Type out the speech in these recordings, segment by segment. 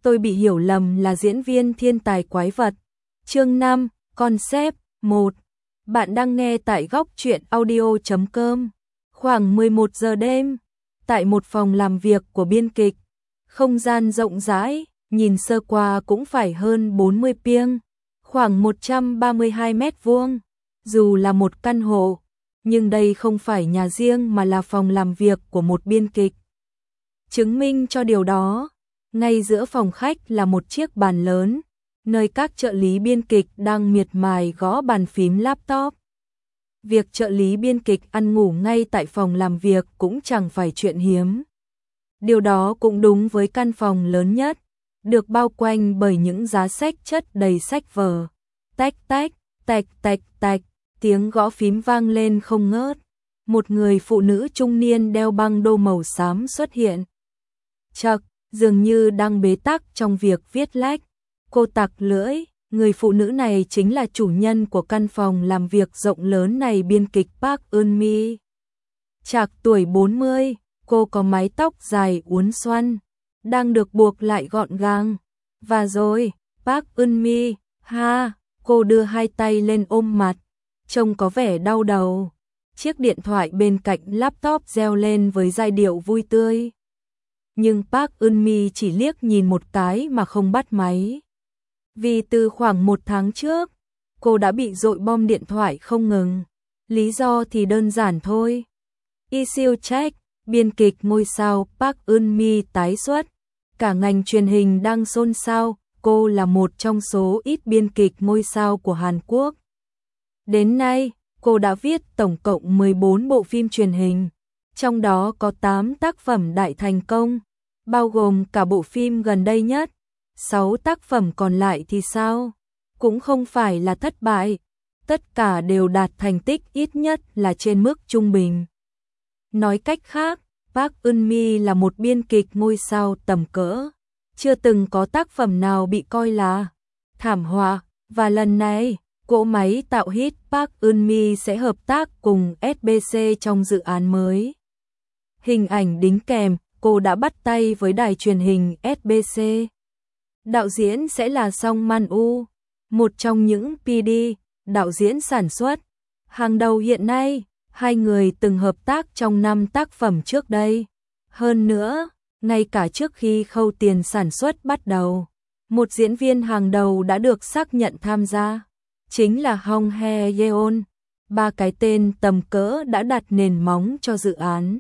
tôi bị hiểu lầm là diễn viên thiên tài quái vật. Chương 5, Concept 1. Bạn đang nghe tại góc truyện audio.com. Khoảng 11 giờ đêm, tại một phòng làm việc của biên kịch, không gian rộng rãi, nhìn sơ qua cũng phải hơn 40 piêng, khoảng 132 mét vuông. Dù là một căn hộ, nhưng đây không phải nhà riêng mà là phòng làm việc của một biên kịch. Chứng minh cho điều đó, ngay giữa phòng khách là một chiếc bàn lớn, nơi các trợ lý biên kịch đang miệt mài gõ bàn phím laptop. Việc trợ lý biên kịch ăn ngủ ngay tại phòng làm việc cũng chẳng phải chuyện hiếm. Điều đó cũng đúng với căn phòng lớn nhất, được bao quanh bởi những giá sách chất đầy sách vở. Tách tách, tạch tạch tạch, tiếng gõ phím vang lên không ngớt. Một người phụ nữ trung niên đeo băng đô màu xám xuất hiện. Chậc, dường như đang bế tắc trong việc viết lách. Cô tặc lưỡi, người phụ nữ này chính là chủ nhân của căn phòng làm việc rộng lớn này, biên kịch Park Eun-mi. Trạc tuổi 40, cô có mái tóc dài uốn xoăn, đang được buộc lại gọn gàng. Và rồi, Park Eun-mi, ha, cô đưa hai tay lên ôm mặt, trông có vẻ đau đầu. Chiếc điện thoại bên cạnh laptop reo lên với giai điệu vui tươi. Nhưng Park Eun-mi chỉ liếc nhìn một cái mà không bắt máy. Vì từ khoảng 1 tháng trước, cô đã bị dội bom điện thoại không ngừng. Lý do thì đơn giản thôi. Lee Seung-chaek, biên kịch ngôi sao Park Eun-mi tái xuất. Cả ngành truyền hình đang xôn xao, cô là một trong số ít biên kịch ngôi sao của Hàn Quốc. Đến nay, cô đã viết tổng cộng 14 bộ phim truyền hình, trong đó có 8 tác phẩm đại thành công, bao gồm cả bộ phim gần đây nhất. 6 tác phẩm còn lại thì sao? Cũng không phải là thất bại, tất cả đều đạt thành tích ít nhất là trên mức trung bình. Nói cách khác, Park Eun-mi là một biên kịch ngôi sao tầm cỡ, chưa từng có tác phẩm nào bị coi là thảm họa, và lần này, cỗ máy tạo hit Park Eun-mi sẽ hợp tác cùng SBC trong dự án mới. Hình ảnh đính kèm, cô đã bắt tay với đài truyền hình SBC. Đạo diễn sẽ là Song Man-woo, một trong những PD, đạo diễn sản xuất hàng đầu hiện nay. Hai người từng hợp tác trong 5 tác phẩm trước đây. Hơn nữa, ngay cả trước khi khâu tiền sản xuất bắt đầu, một diễn viên hàng đầu đã được xác nhận tham gia, chính là Hong Hae-yeon. 3 cái tên tầm cỡ đã đặt nền móng cho dự án.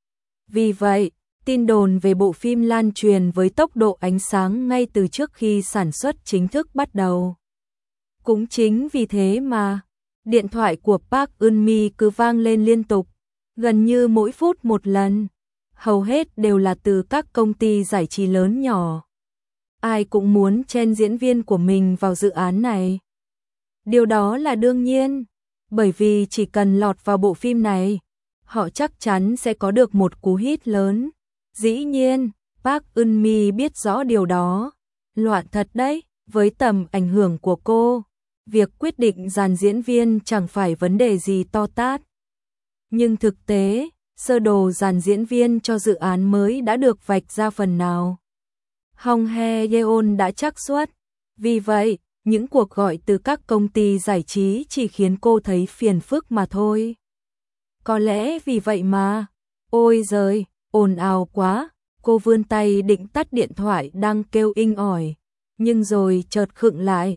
Vì vậy, tin đồn về bộ phim lan truyền với tốc độ ánh sáng ngay từ trước khi sản xuất chính thức bắt đầu. Cũng chính vì thế mà, điện thoại của Park Eun-mi cứ vang lên liên tục, gần như mỗi phút một lần. Hầu hết đều là từ các công ty giải trí lớn nhỏ. Ai cũng muốn chen diễn viên của mình vào dự án này. Điều đó là đương nhiên, bởi vì chỉ cần lọt vào bộ phim này, họ chắc chắn sẽ có được một cú hit lớn. Dĩ nhiên, Park Eun-mi biết rõ điều đó. Loạn thật đấy, với tầm ảnh hưởng của cô, việc quyết định dàn diễn viên chẳng phải vấn đề gì to tát. Nhưng thực tế, sơ đồ dàn diễn viên cho dự án mới đã được vạch ra phần nào. Hong Hae-yeon đã trắc xuất. Vì vậy, những cuộc gọi từ các công ty giải trí chỉ khiến cô thấy phiền phức mà thôi. Có lẽ vì vậy mà, ôi giời, ồn ào quá. Cô vươn tay định tắt điện thoại đang kêu inh ỏi, nhưng rồi chợt khựng lại.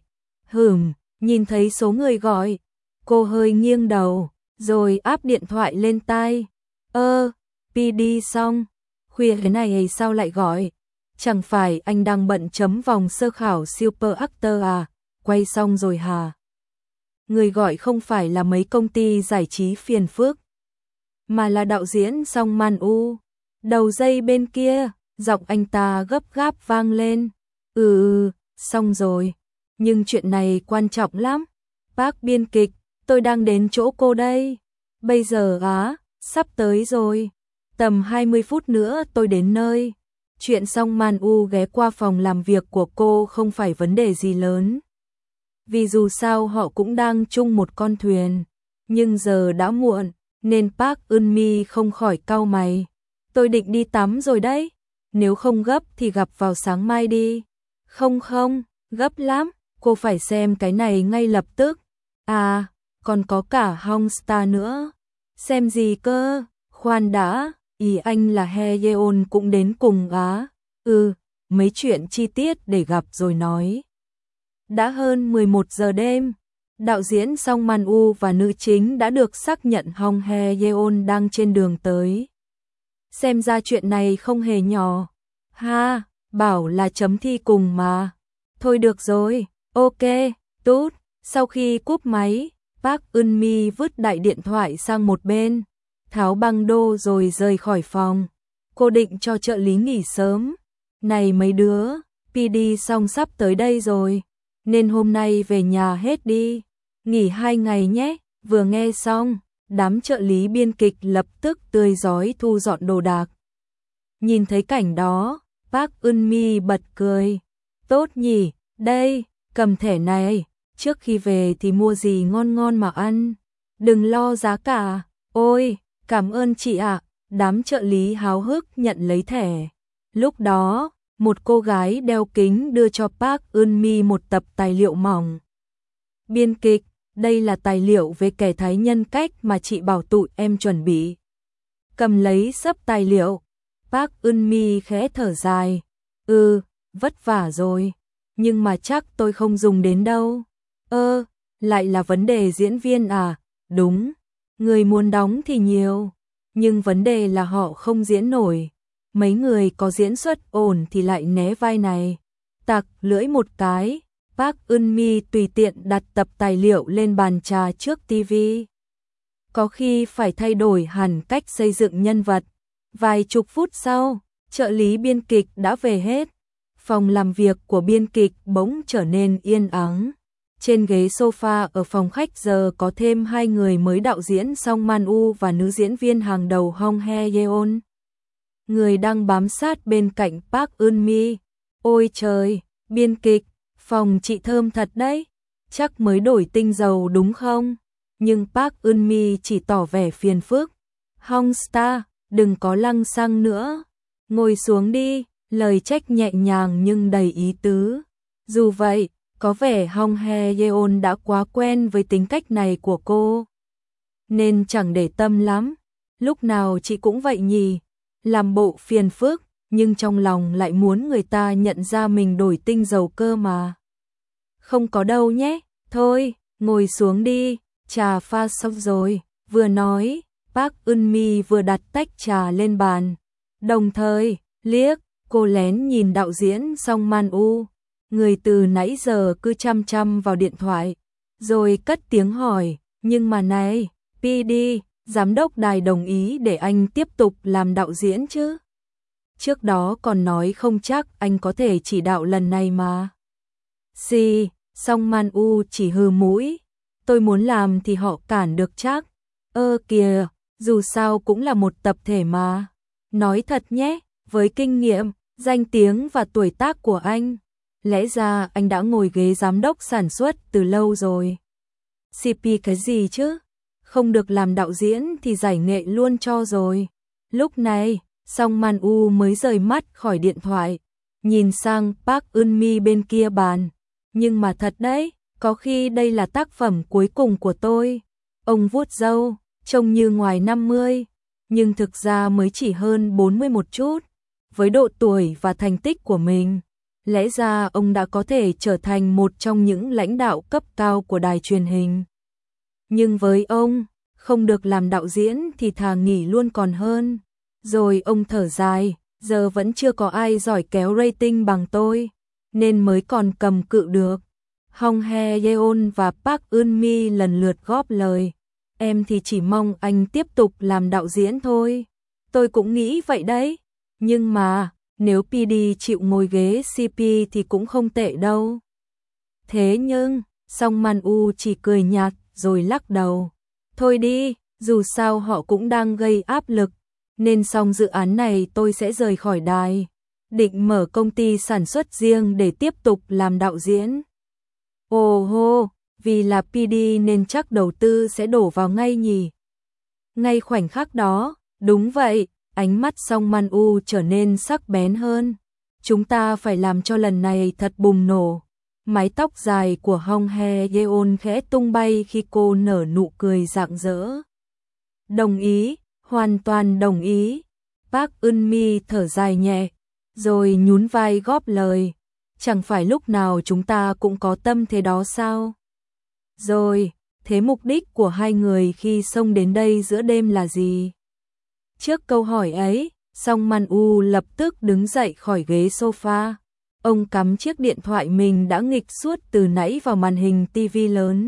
Nhìn thấy số người gọi, cô hơi nghiêng đầu, rồi áp điện thoại lên tai. PD xong, khuya thế này sao lại gọi? Chẳng phải anh đang bận chấm vòng sơ khảo Super Actor à? Quay xong rồi hả? Người gọi không phải là mấy công ty giải trí phiền phức, mà là đạo diễn Song Man-woo. Đầu dây bên kia, giọng anh ta gấp gáp vang lên. Xong rồi. Nhưng chuyện này quan trọng lắm. Bác biên kịch, tôi đang đến chỗ cô đây. Bây giờ sắp tới rồi. Tầm 20 phút nữa tôi đến nơi. Chuyện Song Man-woo ghé qua phòng làm việc của cô không phải vấn đề gì lớn. Vì dù sao họ cũng đang chung một con thuyền. Nhưng giờ đã muộn, nên Park Eun-mi không khỏi cau mày. Tôi định đi tắm rồi đấy. Nếu không gấp thì gặp vào sáng mai đi. Không không, gấp lắm, cô phải xem cái này ngay lập tức. À, còn có cả Hong Star nữa. Xem gì cơ? Khoan đã, ý anh là He Yeon cũng đến cùng á? Mấy chuyện chi tiết để gặp rồi nói. Đã hơn 11 giờ đêm, đạo diễn Song Man-u và nữ chính đã được xác nhận Hong He Yeon đang trên đường tới. Xem ra chuyện này không hề nhỏ. Ha, bảo là chấm thi cùng mà. Thôi được rồi, ok, tốt. Sau khi cúp máy, Park Eun-mi vứt đại điện thoại sang một bên, tháo băng đô rồi rời khỏi phòng. Cô định cho trợ lý nghỉ sớm. Này mấy đứa, PD xong sắp tới đây rồi, nên hôm nay về nhà hết đi. Nghỉ 2 ngày nhé. Vừa nghe xong, đám trợ lý biên kịch lập tức tươi rói thu dọn đồ đạc. Nhìn thấy cảnh đó, Park Eun-mi bật cười. Tốt nhỉ, đây, cầm thẻ này, trước khi về thì mua gì ngon ngon mà ăn. Đừng lo giá cả. Ôi, cảm ơn chị ạ. Đám trợ lý háo hức nhận lấy thẻ. Lúc đó, một cô gái đeo kính đưa cho Park Eun-mi một tập tài liệu mỏng. Biên kịch, đây là tài liệu về kẻ thái nhân cách mà chị bảo tụi em chuẩn bị. Cầm lấy xấp tài liệu, Park Eun-mi khẽ thở dài. Vất vả rồi, nhưng mà chắc tôi không dùng đến đâu. Lại là vấn đề diễn viên à? Đúng, người muốn đóng thì nhiều, nhưng vấn đề là họ không diễn nổi. Mấy người có diễn xuất ổn thì lại né vai này. Tặc lưỡi một cái, Park Eun-mi tùy tiện đặt tập tài liệu lên bàn trà trước tivi. Có khi phải thay đổi hẳn cách xây dựng nhân vật. Vài chục phút sau, trợ lý biên kịch đã về hết. Phòng làm việc của biên kịch bỗng trở nên yên ắng. Trên ghế sofa ở phòng khách giờ có thêm 2 người mới, đạo diễn Song Man-u và nữ diễn viên hàng đầu Hong He Yeon. Người đang bám sát bên cạnh Park Eun-mi. Ôi trời, biên kịch, phòng chị thơm thật đấy. Chắc mới đổi tinh dầu đúng không? Nhưng Park Eun-mi chỉ tỏ vẻ phiền phức. Hong Star, đừng có lăng xăng nữa. Ngồi xuống đi, lời trách nhẹ nhàng nhưng đầy ý tứ. Dù vậy, có vẻ Hong He Yeon đã quá quen với tính cách này của cô, nên chẳng để tâm lắm. Lúc nào chị cũng vậy nhỉ, làm bộ phiền phức, nhưng trong lòng lại muốn người ta nhận ra mình đổi tinh dầu cơ mà. Không có đâu nhé, thôi, ngồi xuống đi, trà pha xong rồi. Vừa nói, Park Eun-mi vừa đặt tách trà lên bàn, đồng thời liếc, cô lén nhìn đạo diễn Song Man-u, người từ nãy giờ cứ chăm chăm vào điện thoại, rồi cất tiếng hỏi, nhưng mà này, PD, giám đốc đài đồng ý để anh tiếp tục làm đạo diễn chứ? Trước đó còn nói không chắc anh có thể chỉ đạo lần này mà. Song Man-u chỉ hừ mũi, tôi muốn làm thì họ cản được chắc. Kìa, dù sao cũng là một tập thể mà. Nói thật nhé, với kinh nghiệm, danh tiếng và tuổi tác của anh, lẽ ra anh đã ngồi ghế giám đốc sản xuất từ lâu rồi. CP cái gì chứ? Không được làm đạo diễn thì giải nghệ luôn cho rồi. Lúc này, Song Man-u mới rời mắt khỏi điện thoại, nhìn sang Park Eun-mi bên kia bàn. Nhưng mà thật đấy, có khi đây là tác phẩm cuối cùng của tôi. Ông vuốt râu, trông như ngoài 50, nhưng thực ra mới chỉ hơn 40 một chút. Với độ tuổi và thành tích của mình, lẽ ra ông đã có thể trở thành một trong những lãnh đạo cấp cao của đài truyền hình. Nhưng với ông, không được làm đạo diễn thì thà nghỉ luôn còn hơn. Rồi ông thở dài, giờ vẫn chưa có ai giỏi kéo rating bằng tôi, nên mới còn cầm cự được. Hong He Yeon và Park Eun-mi lần lượt góp lời. Em thì chỉ mong anh tiếp tục làm đạo diễn thôi. Tôi cũng nghĩ vậy đấy. Nhưng mà, nếu PD chịu ngồi ghế CP thì cũng không tệ đâu. Thế nhưng, Song Man-u chỉ cười nhạt rồi lắc đầu. Thôi đi, dù sao họ cũng đang gây áp lực, nên xong dự án này tôi sẽ rời khỏi đài. Định mở công ty sản xuất riêng để tiếp tục làm đạo diễn. Ồ hô, vì là PD nên chắc đầu tư sẽ đổ vào ngay nhỉ. Ngay khoảnh khắc đó, đúng vậy, ánh mắt Song Man-u trở nên sắc bén hơn. chúng ta phải làm cho lần này thật bùng nổ. Mái tóc dài của Hong Hye Yeon khẽ tung bay khi cô nở nụ cười rạng rỡ. Đồng ý, hoàn toàn đồng ý. Park Eun-mi thở dài nhẹ, rồi nhún vai góp lời. Chẳng phải lúc nào chúng ta cũng có tâm thế đó sao? Rồi, thế mục đích của hai người khi xông đến đây giữa đêm là gì? Trước câu hỏi ấy, Song Man-u lập tức đứng dậy khỏi ghế sofa. Ông cắm chiếc điện thoại mình đã nghịch suốt từ nãy vào màn hình tivi lớn.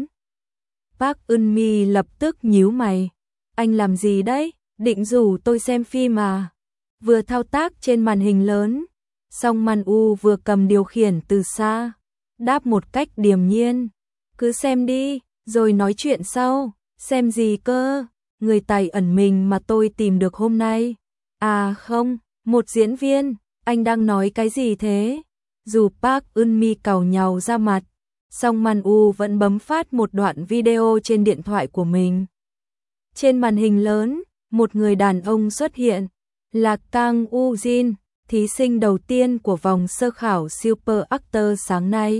Park Eun-mi lập tức nhíu mày. Anh làm gì đấy? Định rủ tôi xem phim à? Vừa thao tác trên màn hình lớn, Song Man-u vừa cầm điều khiển từ xa, đáp một cách điềm nhiên. Cứ xem đi, rồi nói chuyện sau. Xem gì cơ? Người tài ẩn mình mà tôi tìm được hôm nay. À không, một diễn viên. Anh đang nói cái gì thế? Dù Park Eun-mi càu nhàu ra mặt, Song Man-u vẫn bấm phát một đoạn video trên điện thoại của mình. Trên màn hình lớn, một người đàn ông xuất hiện, là Kang Woo-jin, thí sinh đầu tiên của vòng sơ khảo Super Actor sáng nay.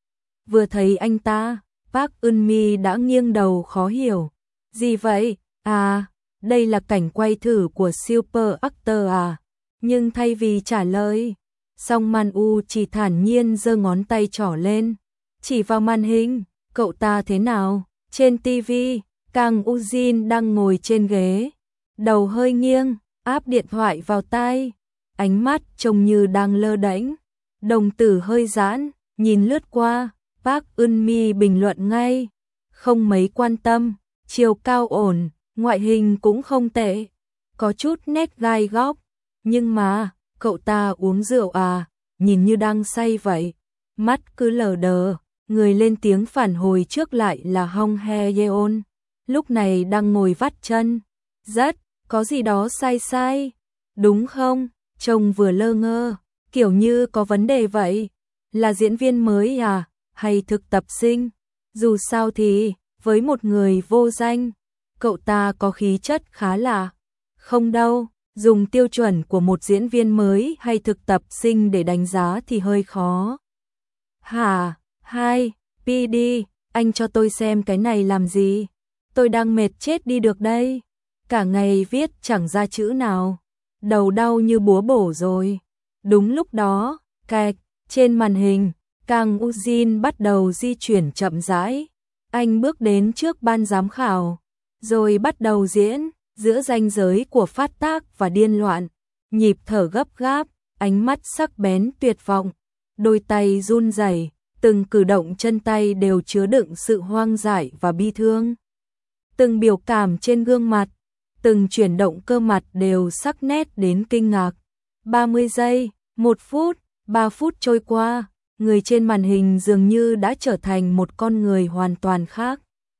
Vừa thấy anh ta, Park Eun-mi đã nghiêng đầu khó hiểu. Gì vậy? À, đây là cảnh quay thử của Super Actor à? Nhưng thay vì trả lời, Song Man-u chỉ thản nhiên giơ ngón tay trỏ lên, chỉ vào màn hình. Cậu ta thế nào? Trên TV, Kang Woo-jin đang ngồi trên ghế, đầu hơi nghiêng, áp điện thoại vào tai, ánh mắt trông như đang lơ đễnh, đồng tử hơi giãn, nhìn lướt qua. Park Eun-mi bình luận ngay, không mấy quan tâm, chiều cao ổn, ngoại hình cũng không tệ, có chút nét gai góc, nhưng mà, cậu ta uống rượu à, nhìn như đang say vậy, mắt cứ lờ đờ. Người lên tiếng phản hồi trước lại là Hong Hye Yeon, lúc này đang ngồi vắt chân. Rất, có gì đó sai sai, đúng không? Trông vừa lơ ngơ, kiểu như có vấn đề vậy. Là diễn viên mới à, hay thực tập sinh? Dù sao thì, với một người vô danh, cậu ta có khí chất khá lạ. Không đâu, dùng tiêu chuẩn của một diễn viên mới hay thực tập sinh để đánh giá thì hơi khó. Hả? Hai, PD, anh cho tôi xem cái này làm gì? Tôi đang mệt chết đi được đây. Cả ngày viết chẳng ra chữ nào. Đầu đau như búa bổ rồi. Đúng lúc đó, cạch, trên màn hình, Kang Woo-jin bắt đầu di chuyển chậm rãi. Anh bước đến trước ban giám khảo, rồi bắt đầu diễn, giữa ranh giới của phát tác và điên loạn. Nhịp thở gấp gáp, ánh mắt sắc bén tuyệt vọng, đôi tay run rẩy. Từng cử động chân tay đều chứa đựng sự hoang dại và bi thương. Từng biểu cảm trên gương mặt, từng chuyển động cơ mặt đều sắc nét đến kinh ngạc. 30 giây, 1 phút, 3 phút trôi qua, người trên màn hình dường như đã trở thành một con người hoàn toàn khác.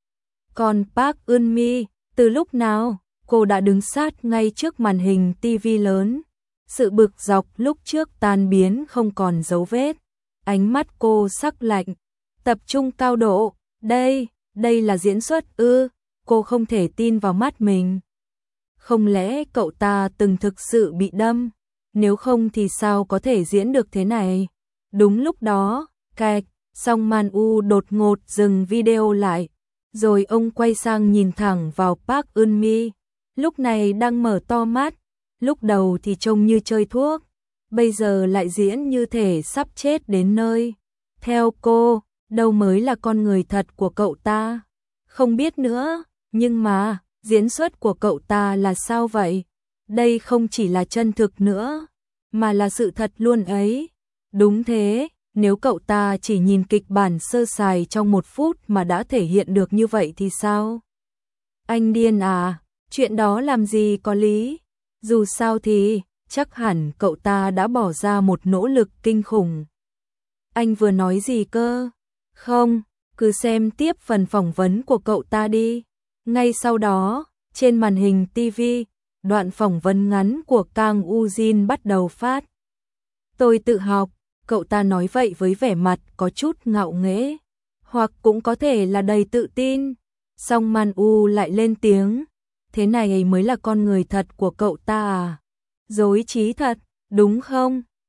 Còn Park Eun-mi, từ lúc nào, cô đã đứng sát ngay trước màn hình TV lớn. Sự bực dọc lúc trước tan biến không còn dấu vết. Ánh mắt cô sắc lạnh, tập trung cao độ. Đây là diễn xuất ư? Cô không thể tin vào mắt mình. Không lẽ cậu ta từng thực sự bị đâm? Nếu không thì sao có thể diễn được thế này? Đúng lúc đó, cạch, Song Man-u đột ngột dừng video lại. Rồi ông quay sang nhìn thẳng vào Park Eun-mi. Lúc này đang mở to mắt. Lúc đầu thì trông như chơi thuốc. Bây giờ lại diễn như thể sắp chết đến nơi. Theo cô, đâu mới là con người thật của cậu ta? Không biết nữa, nhưng mà, diễn xuất của cậu ta là sao vậy? Đây không chỉ là chân thực nữa, mà là sự thật luôn ấy. Đúng thế, nếu cậu ta chỉ nhìn kịch bản sơ sài trong 1 phút mà đã thể hiện được như vậy thì sao? Anh điên à, chuyện đó làm gì có lý? Dù sao thì, chắc hẳn cậu ta đã bỏ ra một nỗ lực kinh khủng. Anh vừa nói gì cơ? Không, cứ xem tiếp phần phỏng vấn của cậu ta đi. Ngay sau đó, trên màn hình TV, đoạn phỏng vấn ngắn của Kang Woo-jin bắt đầu phát. Tôi tự học, cậu ta nói vậy với vẻ mặt có chút ngạo nghễ, hoặc cũng có thể là đầy tự tin. Song Man-u lại lên tiếng, thế này mới là con người thật của cậu ta à? Dối trí thật, đúng không?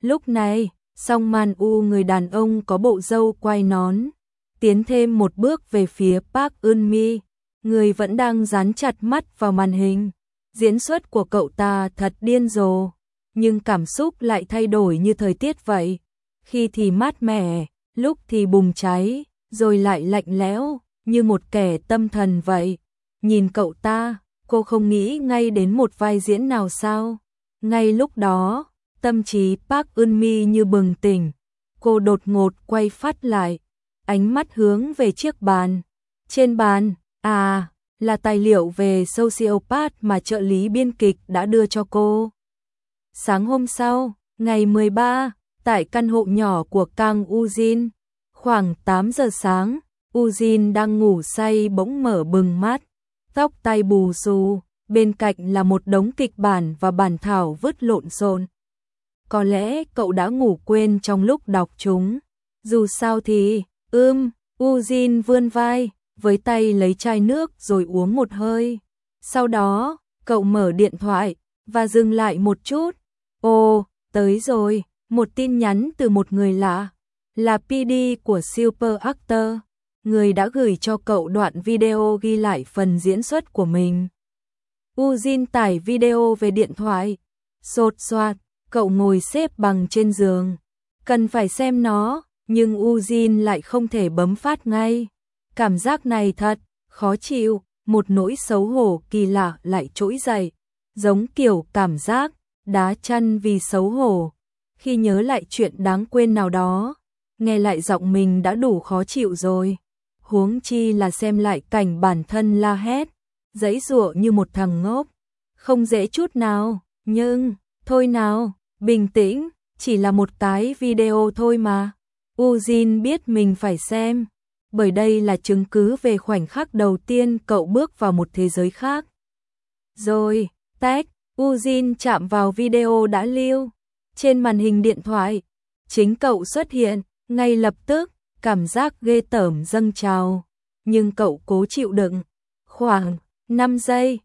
Lúc này, Song Man U người đàn ông có bộ râu quai nón, tiến thêm một bước về phía Park Eun-mi, người vẫn đang dán chặt mắt vào màn hình. Diễn xuất của cậu ta thật điên rồ, nhưng cảm xúc lại thay đổi như thời tiết vậy. Khi thì mát mẻ, lúc thì bùng cháy, rồi lại lạnh lẽo, như một kẻ tâm thần vậy. Nhìn cậu ta, cô không nghĩ ngay đến một vai diễn nào sao? Ngay lúc đó, tâm trí Park Eun-mi như bừng tỉnh. Cô đột ngột quay phát lại, ánh mắt hướng về chiếc bàn. Trên bàn, là tài liệu về sociopath mà trợ lý biên kịch đã đưa cho cô. Sáng hôm sau, ngày 13, tại căn hộ nhỏ của Kang Woo-jin, khoảng 8 giờ sáng, Woo-jin đang ngủ say bỗng mở bừng mắt, tóc tai bù xù, bên cạnh là một đống kịch bản và bản thảo vứt lộn xộn. Có lẽ cậu đã ngủ quên trong lúc đọc chúng. Dù sao thì, Woo-jin vươn vai, với tay lấy chai nước rồi uống một hơi. Sau đó, cậu mở điện thoại và dừng lại một chút. Ồ, tới rồi, một tin nhắn từ một người lạ, là PD của Super Actor, người đã gửi cho cậu đoạn video ghi lại phần diễn xuất của mình. Woo-jin tải video về điện thoại, sột soạt, cậu ngồi xếp bằng trên giường, cần phải xem nó, nhưng Woo-jin lại không thể bấm phát ngay. Cảm giác này thật khó chịu, một nỗi xấu hổ kỳ lạ lại trỗi dậy, giống kiểu cảm giác đá chăn vì xấu hổ. Khi nhớ lại chuyện đáng quên nào đó, nghe lại giọng mình đã đủ khó chịu rồi. Huống chi là xem lại cảnh bản thân la hét, giãy giụa như một thằng ngốc. Không dễ chút nào, nhưng, thôi nào, bình tĩnh, chỉ là một cái video thôi mà. Woo-jin biết mình phải xem, bởi đây là chứng cứ về khoảnh khắc đầu tiên cậu bước vào một thế giới khác. Rồi, tách, Woo-jin chạm vào video đã lưu. Trên màn hình điện thoại, chính cậu xuất hiện, ngay lập tức, cảm giác ghê tởm dâng trào. Nhưng cậu cố chịu đựng. Khoảng 5 giây,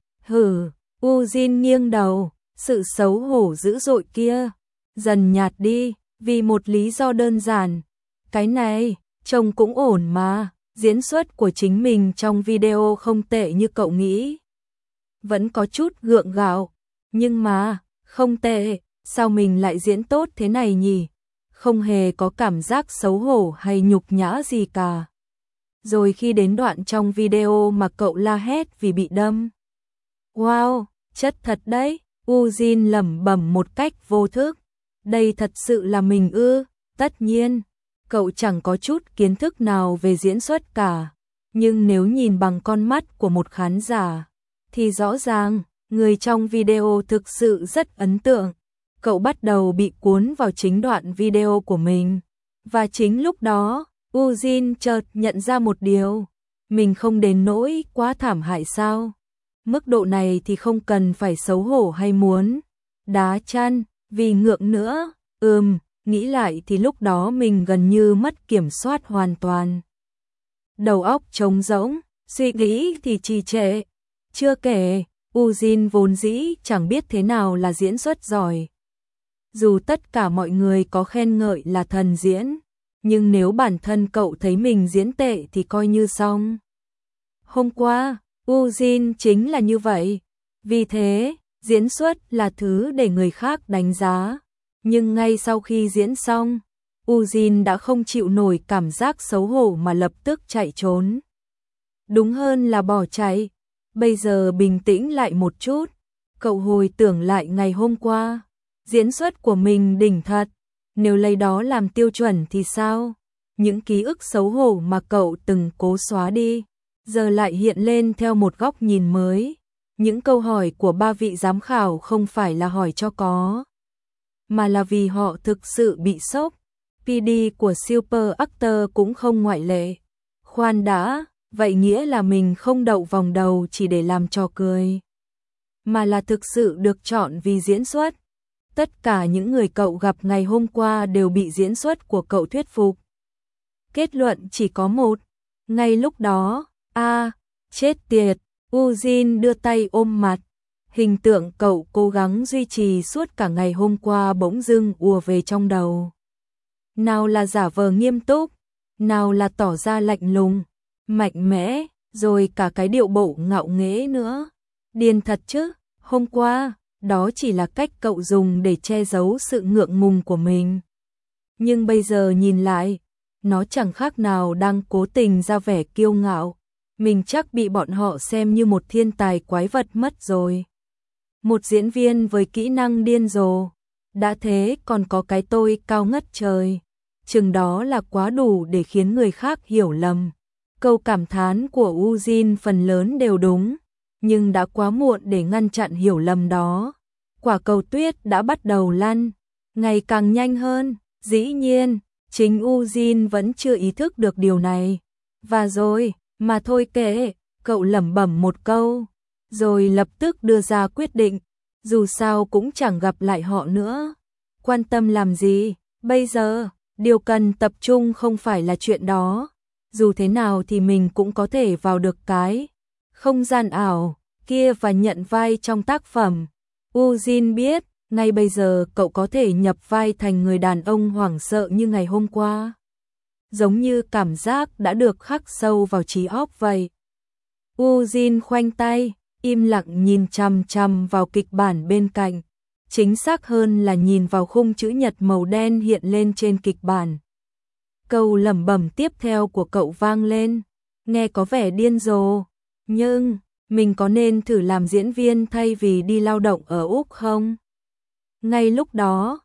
Woo-jin nghiêng đầu, sự xấu hổ dữ dội kia dần nhạt đi, vì một lý do đơn giản. Cái này, trông cũng ổn mà, diễn xuất của chính mình trong video không tệ như cậu nghĩ. Vẫn có chút gượng gạo, nhưng mà, không tệ, sao mình lại diễn tốt thế này nhỉ? Không hề có cảm giác xấu hổ hay nhục nhã gì cả. Rồi khi đến đoạn trong video mà cậu la hét vì bị đâm. Wow, chất thật đấy, Woo-jin lẩm bẩm một cách vô thức. Đây thật sự là mình ư? Tất nhiên, cậu chẳng có chút kiến thức nào về diễn xuất cả. Nhưng nếu nhìn bằng con mắt của một khán giả, thì rõ ràng, người trong video thực sự rất ấn tượng. Cậu bắt đầu bị cuốn vào chính đoạn video của mình. Và chính lúc đó, Woo-jin chợt nhận ra một điều. Mình không đến nỗi quá thảm hại sao? Mức độ này thì không cần phải xấu hổ hay muốn đá chăn, vì ngượng nữa. Nghĩ lại thì lúc đó mình gần như mất kiểm soát hoàn toàn. Đầu óc trống rỗng, suy nghĩ thì trì trệ. Chưa kể, Woo-jin vốn dĩ chẳng biết thế nào là diễn xuất giỏi. Dù tất cả mọi người có khen ngợi là thần diễn, nhưng nếu bản thân cậu thấy mình diễn tệ thì coi như xong. Hôm qua, Woo-jin chính là như vậy. Vì thế, diễn xuất là thứ để người khác đánh giá. Nhưng ngay sau khi diễn xong, Woo-jin đã không chịu nổi cảm giác xấu hổ mà lập tức chạy trốn. Đúng hơn là bỏ chạy. Bây giờ bình tĩnh lại một chút, cậu hồi tưởng lại ngày hôm qua. Diễn xuất của mình đỉnh thật, nếu lấy đó làm tiêu chuẩn thì sao? Những ký ức xấu hổ mà cậu từng cố xóa đi, giờ lại hiện lên theo một góc nhìn mới. Những câu hỏi của ba vị giám khảo không phải là hỏi cho có, mà là vì họ thực sự bị sốc. PD của Super Actor cũng không ngoại lệ. Khoan đã, vậy nghĩa là mình không đậu vòng đầu chỉ để làm trò cười, mà là thực sự được chọn vì diễn xuất. Tất cả những người cậu gặp ngày hôm qua đều bị diễn xuất của cậu thuyết phục. Kết luận chỉ có một. Ngay lúc đó, chết tiệt, Woo-jin đưa tay ôm mặt. Hình tượng cậu cố gắng duy trì suốt cả ngày hôm qua bỗng dưng ùa về trong đầu. Nào là giả vờ nghiêm túc, nào là tỏ ra lạnh lùng, mạnh mẽ, rồi cả cái điệu bộ ngạo nghễ nữa. Điên thật chứ, hôm qua, đó chỉ là cách cậu dùng để che giấu sự ngượng ngùng của mình. Nhưng bây giờ nhìn lại, nó chẳng khác nào đang cố tình ra vẻ kiêu ngạo. Mình chắc bị bọn họ xem như một thiên tài quái vật mất rồi. Một diễn viên với kỹ năng điên rồ, đã thế còn có cái tôi cao ngất trời. Chừng đó là quá đủ để khiến người khác hiểu lầm. Câu cảm thán của Ujin phần lớn đều đúng, nhưng đã quá muộn để ngăn chặn hiểu lầm đó. Quả cầu tuyết đã bắt đầu lăn, ngày càng nhanh hơn. Dĩ nhiên, chính Ujin vẫn chưa ý thức được điều này. Và rồi, mà thôi kệ, cậu lẩm bẩm một câu, rồi lập tức đưa ra quyết định. Dù sao cũng chẳng gặp lại họ nữa. Quan tâm làm gì, bây giờ, điều cần tập trung không phải là chuyện đó. Dù thế nào thì mình cũng có thể vào được cái không gian ảo kia và nhận vai trong tác phẩm. Ujin biết, ngay bây giờ cậu có thể nhập vai thành người đàn ông hoảng sợ như ngày hôm qua. Giống như cảm giác đã được khắc sâu vào trí óc vậy. Ujin khoanh tay, im lặng nhìn chằm chằm vào kịch bản bên cạnh. Chính xác hơn là nhìn vào khung chữ nhật màu đen hiện lên trên kịch bản. Câu lẩm bẩm tiếp theo của cậu vang lên, nghe có vẻ điên rồ, nhưng mình có nên thử làm diễn viên thay vì đi lao động ở Úc không? Ngay lúc đó,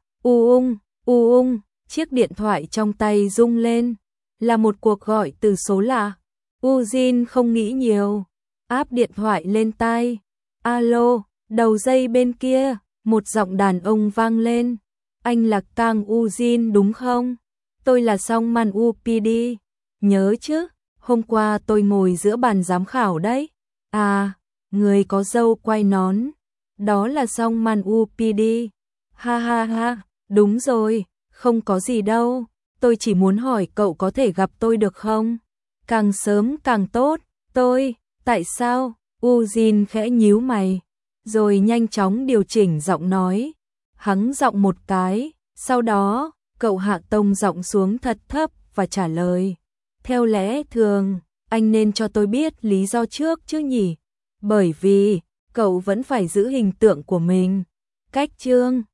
chiếc điện thoại trong tay rung lên, là một cuộc gọi từ số lạ. Ujin không nghĩ nhiều, áp điện thoại lên tai. Alo, đầu dây bên kia, một giọng đàn ông vang lên. Anh là Kang Ujin đúng không? Tôi là Song Man UPD. Nhớ chứ, hôm qua tôi ngồi giữa bàn giám khảo đấy. À, người có râu quai nón. Đó là Song Man UPD. Ha ha ha, đúng rồi, không có gì đâu. Tôi chỉ muốn hỏi cậu có thể gặp tôi được không? Càng sớm càng tốt. Tại sao? Ujin khẽ nhíu mày, rồi nhanh chóng điều chỉnh giọng nói. Hắng giọng một cái, sau đó, cậu hạ tông giọng xuống thật thấp và trả lời. Theo lẽ thường, anh nên cho tôi biết lý do trước chứ nhỉ? Bởi vì, cậu vẫn phải giữ hình tượng của mình. Cách chương